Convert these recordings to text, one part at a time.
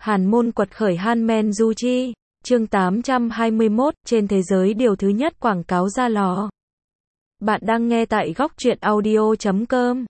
Hàn môn quật khởi Hanmen Du Chi, chương 821, trên thế giới điều thứ nhất quảng cáo ra lò. Bạn đang nghe tại góc truyện audio.com.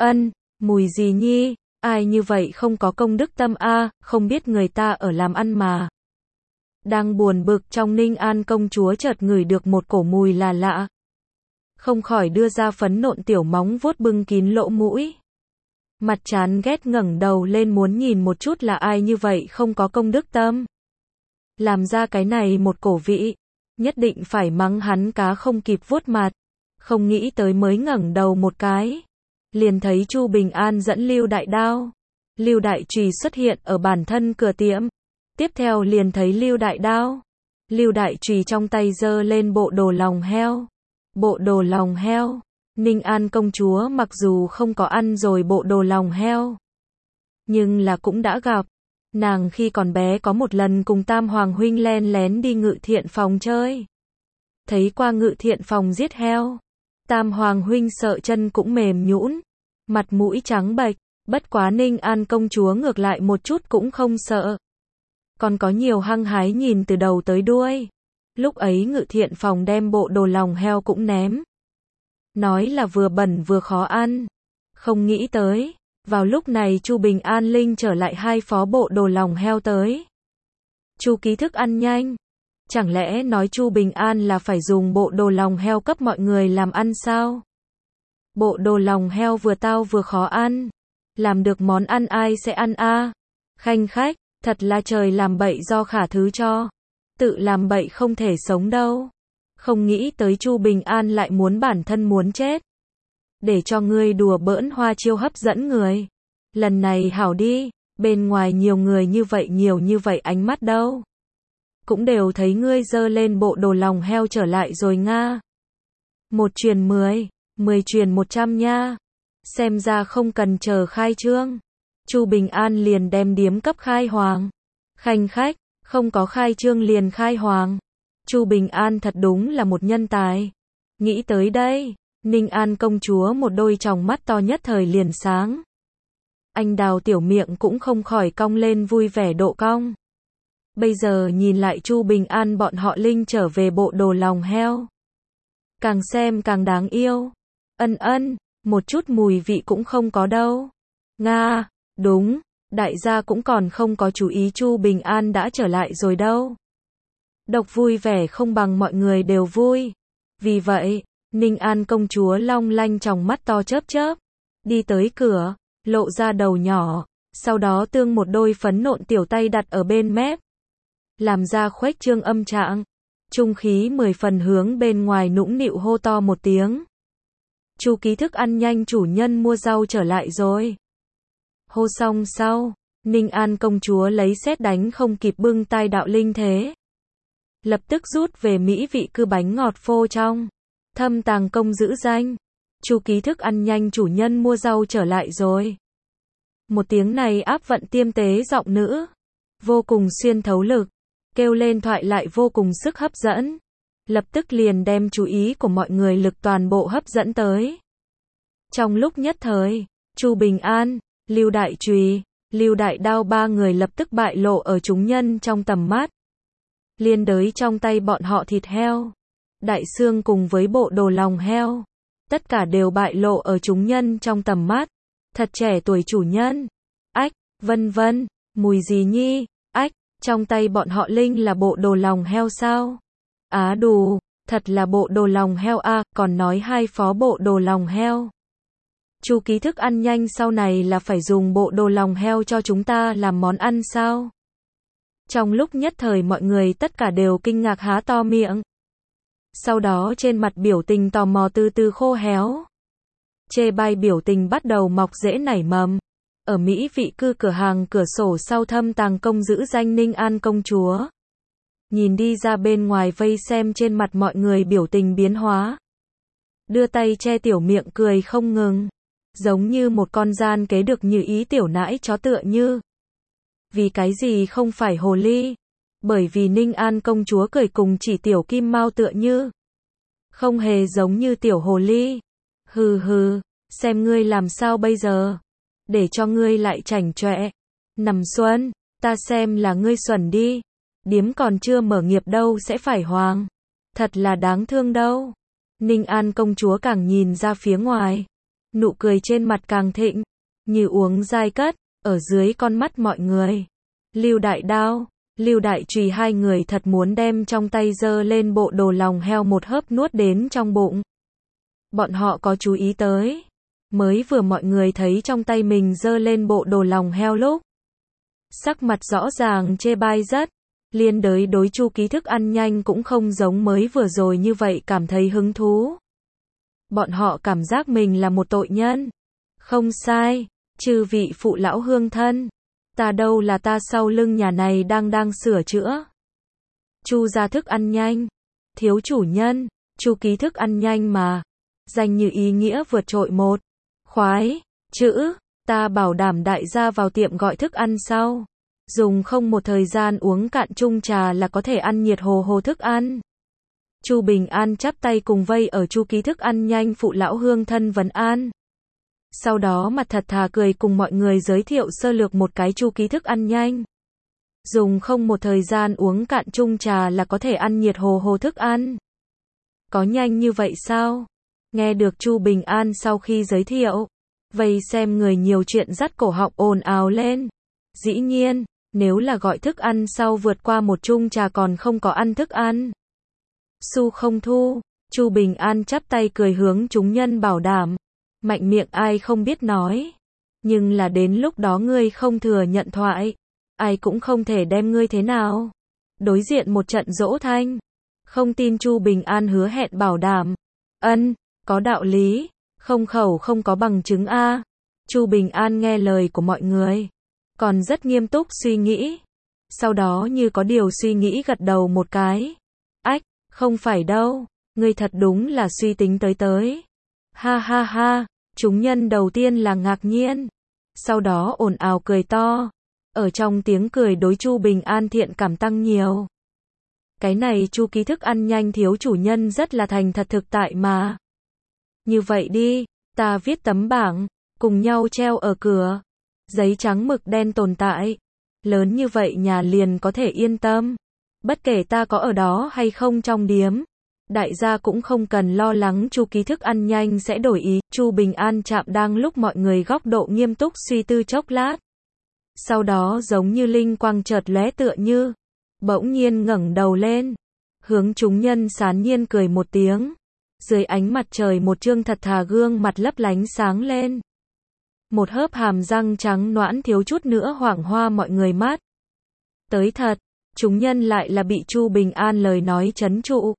Mùi gì nhi, ai như vậy không có công đức tâm a, không biết người ta ở làm ăn mà. Đang buồn bực trong Ninh An công chúa chợt ngửi được một cổ mùi là lạ. Không khỏi đưa ra phấn nộn tiểu móng vuốt bưng kín lỗ mũi. Mặt chán ghét ngẩng đầu lên muốn nhìn một chút là ai như vậy không có công đức tâm. Làm ra cái này một cổ vị, nhất định phải mắng hắn cá không kịp vuốt mặt. Không nghĩ tới mới ngẩng đầu một cái, liền thấy Chu Bình An dẫn Lưu Đại Đao, Lưu Đại Chùy xuất hiện ở bản thân cửa tiệm. Tiếp theo liền thấy Lưu Đại Đao, Lưu Đại Chùy trong tay giơ lên bộ đồ lòng heo. Bộ đồ lòng heo. Ninh An công chúa mặc dù không có ăn rồi bộ đồ lòng heo, nhưng là cũng đã gặp. Nàng khi còn bé có một lần cùng Tam Hoàng huynh len lén đi Ngự Thiện phòng chơi. Thấy qua Ngự Thiện phòng giết heo, Tam Hoàng huynh sợ chân cũng mềm nhũn, mặt mũi trắng bệch, bất quá Ninh An công chúa ngược lại một chút cũng không sợ. Còn có nhiều hăng hái nhìn từ đầu tới đuôi. Lúc ấy Ngự Thiện phòng đem bộ đồ lòng heo cũng ném. Nói là vừa bẩn vừa khó ăn. Không nghĩ tới, vào lúc này Chu Bình An Linh trở lại hai phó bộ đồ lòng heo tới. Chu ký thức ăn nhanh. Chẳng lẽ nói Chu Bình An là phải dùng bộ đồ lòng heo cấp mọi người làm ăn sao? Bộ đồ lòng heo vừa tao vừa khó ăn. Làm được món ăn ai sẽ ăn a? Khanh khách, thật là trời làm bậy do khả thứ cho. Tự làm bậy không thể sống đâu. Không nghĩ tới Chu Bình An lại muốn bản thân muốn chết. Để cho ngươi đùa bỡn hoa chiêu hấp dẫn người. Lần này hảo đi, bên ngoài nhiều người như vậy ánh mắt đâu. Cũng đều thấy ngươi giơ lên bộ đồ lòng heo trở lại rồi nga. 1 truyền 10, 10 truyền 100 nha. Xem ra không cần chờ khai trương. Chu Bình An liền đem điếm cấp khai hoàng. Khanh khách, không có khai trương liền khai hoàng. Chu Bình An thật đúng là một nhân tài. Nghĩ tới đây, Ninh An công chúa một đôi tròng mắt to nhất thời liền sáng. Anh Đào tiểu miệng cũng không khỏi cong lên vui vẻ độ cong. Bây giờ nhìn lại Chu Bình An bọn họ Linh trở về bộ đồ lòng heo. Càng xem càng đáng yêu. Một chút mùi vị cũng không có đâu. Nga, đúng, đại gia cũng còn không có chú ý Chu Bình An đã trở lại rồi đâu. Độc vui vẻ không bằng mọi người đều vui. Vì vậy, Ninh An công chúa long lanh tròng mắt to chớp chớp, đi tới cửa, lộ ra đầu nhỏ, sau đó tương một đôi phấn nộn tiểu tay đặt ở bên mép. Làm ra khuếch trương âm trạng, trung khí 10 phần hướng bên ngoài nũng nịu hô to một tiếng. Chu ký thức ăn nhanh chủ nhân mua rau trở lại rồi. Hô xong sau, Ninh An công chúa lấy sét đánh không kịp bưng tai đạo linh thế. Lập tức rút về mỹ vị cư bánh ngọt phô trong. Thâm tàng công giữ danh. Chu ký thức ăn nhanh chủ nhân mua rau trở lại rồi. Một tiếng này áp vận tiêm tế giọng nữ. Vô cùng xuyên thấu lực. Kêu lên thoại lại vô cùng sức hấp dẫn. Lập tức liền đem chú ý của mọi người lực toàn bộ hấp dẫn tới. Trong lúc nhất thời, Chu Bình An, Lưu Đại Chùy, Lưu Đại Đao ba người lập tức bại lộ ở chúng nhân trong tầm mắt. Liên đới trong tay bọn họ thịt heo, đại xương cùng với bộ đồ lòng heo, tất cả đều bại lộ ở chúng nhân trong tầm mắt. Thật trẻ tuổi chủ nhân. Ách, vân vân, mùi gì nhi? Ách, trong tay bọn họ Linh là bộ đồ lòng heo sao? Á đù, thật là bộ đồ lòng heo a, còn nói hai phó bộ đồ lòng heo. Chu ký thức ăn nhanh sau này là phải dùng bộ đồ lòng heo cho chúng ta làm món ăn sao? Trong lúc nhất thời mọi người tất cả đều kinh ngạc há to miệng. Sau đó trên mặt biểu tình tò mò từ từ khô héo. Chê bai biểu tình bắt đầu mọc rễ nảy mầm. Ở Mỹ vị cư cửa hàng cửa sổ sau thâm tàng công giữ danh Ninh An công chúa. Nhìn đi ra bên ngoài vây xem trên mặt mọi người biểu tình biến hóa. Đưa tay che tiểu miệng cười không ngừng. Giống như một con gian kế được như ý tiểu nãi chó tựa như. Vì cái gì không phải hồ ly? Bởi vì Ninh An công chúa cười cùng chỉ tiểu kim mao tựa như. Không hề giống như tiểu hồ ly. Hừ hừ, xem ngươi làm sao bây giờ. Để cho ngươi lại chảnh chọe. Nằm xuân, Ta xem là ngươi xuẩn đi. Điếm còn chưa mở nghiệp đâu sẽ phải hoàng. Thật là đáng thương đâu. Ninh An công chúa càng nhìn ra phía ngoài. Nụ cười trên mặt càng thịnh. Như uống dai cất, ở dưới con mắt mọi người. Lưu Đại Đao, Lưu Đại Trùy hai người thật muốn đem trong tay giơ lên bộ đồ lòng heo một hớp nuốt đến trong bụng. Bọn họ có chú ý tới. Mới vừa mọi người thấy trong tay mình giơ lên bộ đồ lòng heo lúc. Sắc mặt rõ ràng chê bai rất. Liên đới đối Chu Ký thức ăn nhanh cũng không giống mới vừa rồi như vậy cảm thấy hứng thú. Bọn họ cảm giác mình là một tội nhân. Không sai, chư vị phụ lão hương thân. Ta đâu là ta sau lưng nhà này đang sửa chữa. Chu gia thức ăn nhanh. Thiếu chủ nhân, Chu Ký thức ăn nhanh mà. Danh như ý nghĩa vượt trội một. Khoái, chữ, ta bảo đảm đại gia vào tiệm gọi thức ăn sau. Dùng không một thời gian uống cạn chung trà là có thể ăn nhiệt hồ hồ thức ăn. Chu Bình An chắp tay cùng vây ở Chu Ký thức ăn nhanh phụ lão hương thân vấn an. Sau đó mặt thật thà cười cùng mọi người giới thiệu sơ lược một cái Chu Ký thức ăn nhanh. Dùng không một thời gian uống cạn chung trà là có thể ăn nhiệt hồ hồ thức ăn. Có nhanh như vậy sao? Nghe được Chu Bình An sau khi giới thiệu, vây xem người nhiều chuyện dắt cổ họng ồn ào lên. Dĩ nhiên, nếu là gọi thức ăn sau vượt qua một chung trà còn không có ăn thức ăn. Xu không thu, Chu Bình An chắp tay cười hướng chúng nhân bảo đảm. Mạnh miệng ai không biết nói. Nhưng là đến lúc đó ngươi không thừa nhận thoại. Ai cũng không thể đem ngươi thế nào. Đối diện một trận dỗ thanh. Không tin Chu Bình An hứa hẹn bảo đảm. Ân, có đạo lý. Không khẩu không có bằng chứng a. Chu Bình An nghe lời của mọi người. Còn rất nghiêm túc suy nghĩ. Sau đó như có điều suy nghĩ gật đầu một cái. Ách, không phải đâu. Ngươi thật đúng là suy tính tới. Ha ha ha. Chúng nhân đầu tiên là ngạc nhiên. Sau đó ồn ào cười to. Ở trong tiếng cười đối Chu Bình An thiện cảm tăng nhiều. Cái này Chu Ký thức ăn nhanh thiếu chủ nhân rất là thành thật thực tại mà. Như vậy đi, ta viết tấm bảng, cùng nhau treo ở cửa. Giấy trắng mực đen tồn tại. Lớn như vậy nhà liền có thể yên tâm. Bất kể ta có ở đó hay không trong điếm. Đại gia cũng không cần lo lắng Chu Ký thức ăn nhanh sẽ đổi ý. Chu Bình An chạm đang lúc mọi người góc độ nghiêm túc suy tư chốc lát. Sau đó giống như linh quang chợt lóe tựa như. Bỗng nhiên ngẩng đầu lên. Hướng chúng nhân sán nhiên cười một tiếng. Dưới ánh mặt trời một trương thật thà gương mặt lấp lánh sáng lên. Một hớp hàm răng trắng nõn thiếu chút nữa hoảng hoa mọi người mắt. Tới thật, chúng nhân lại là bị Chu Bình An lời nói trấn trụ.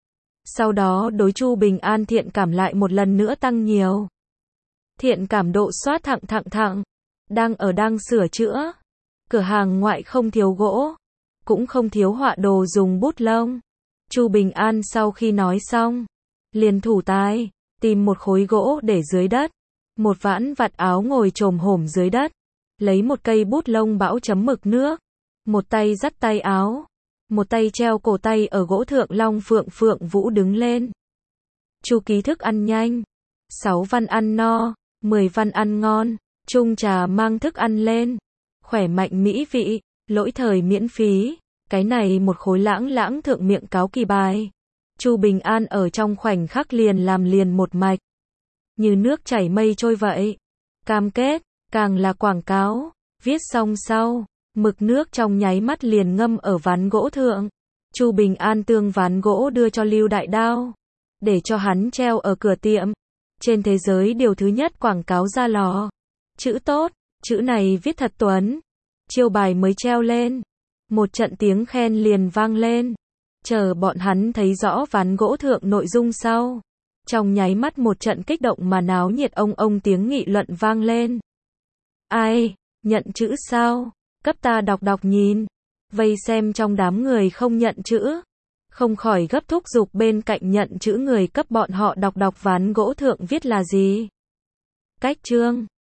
Sau đó đối Chu Bình An thiện cảm lại một lần nữa tăng nhiều. Thiện cảm độ soát thẳng. Đang sửa chữa. Cửa hàng ngoại không thiếu gỗ. Cũng không thiếu họa đồ dùng bút lông. Chu Bình An sau khi nói xong. Liền thủ tài. Tìm một khối gỗ để dưới đất. Một vãn vặt áo ngồi chồm hổm dưới đất. Lấy một cây bút lông bão chấm mực nước. Một tay dắt tay áo. Một tay treo cổ tay ở gỗ thượng long phượng vũ đứng lên. Chu Ký thức ăn nhanh. 6 văn ăn no. 10 văn ăn ngon. Chung trà mang thức ăn lên. Khỏe mạnh mỹ vị. Lỗi thời miễn phí. Cái này một khối lãng thượng miệng cáo kỳ bài. Chu Bình An ở trong khoảnh khắc liền làm liền một mạch. Như nước chảy mây trôi vậy. Cam kết, càng là quảng cáo. Viết xong sau. Mực nước trong nháy mắt liền ngâm ở ván gỗ thượng. Chu Bình An tương ván gỗ đưa cho Lưu Đại Đao. Để cho hắn treo ở cửa tiệm. Trên thế giới điều thứ nhất quảng cáo ra lò. Chữ tốt, chữ này viết thật tuấn. Chiêu bài mới treo lên. Một trận tiếng khen liền vang lên. Chờ bọn hắn thấy rõ ván gỗ thượng nội dung sau. Trong nháy mắt một trận kích động mà náo nhiệt ông tiếng nghị luận vang lên. Ai, nhận chữ sao? Cấp ta đọc nhìn. Vây xem trong đám người không nhận chữ. Không khỏi gấp thúc giục bên cạnh nhận chữ người cấp bọn họ đọc ván gỗ thượng viết là gì. Cách chương.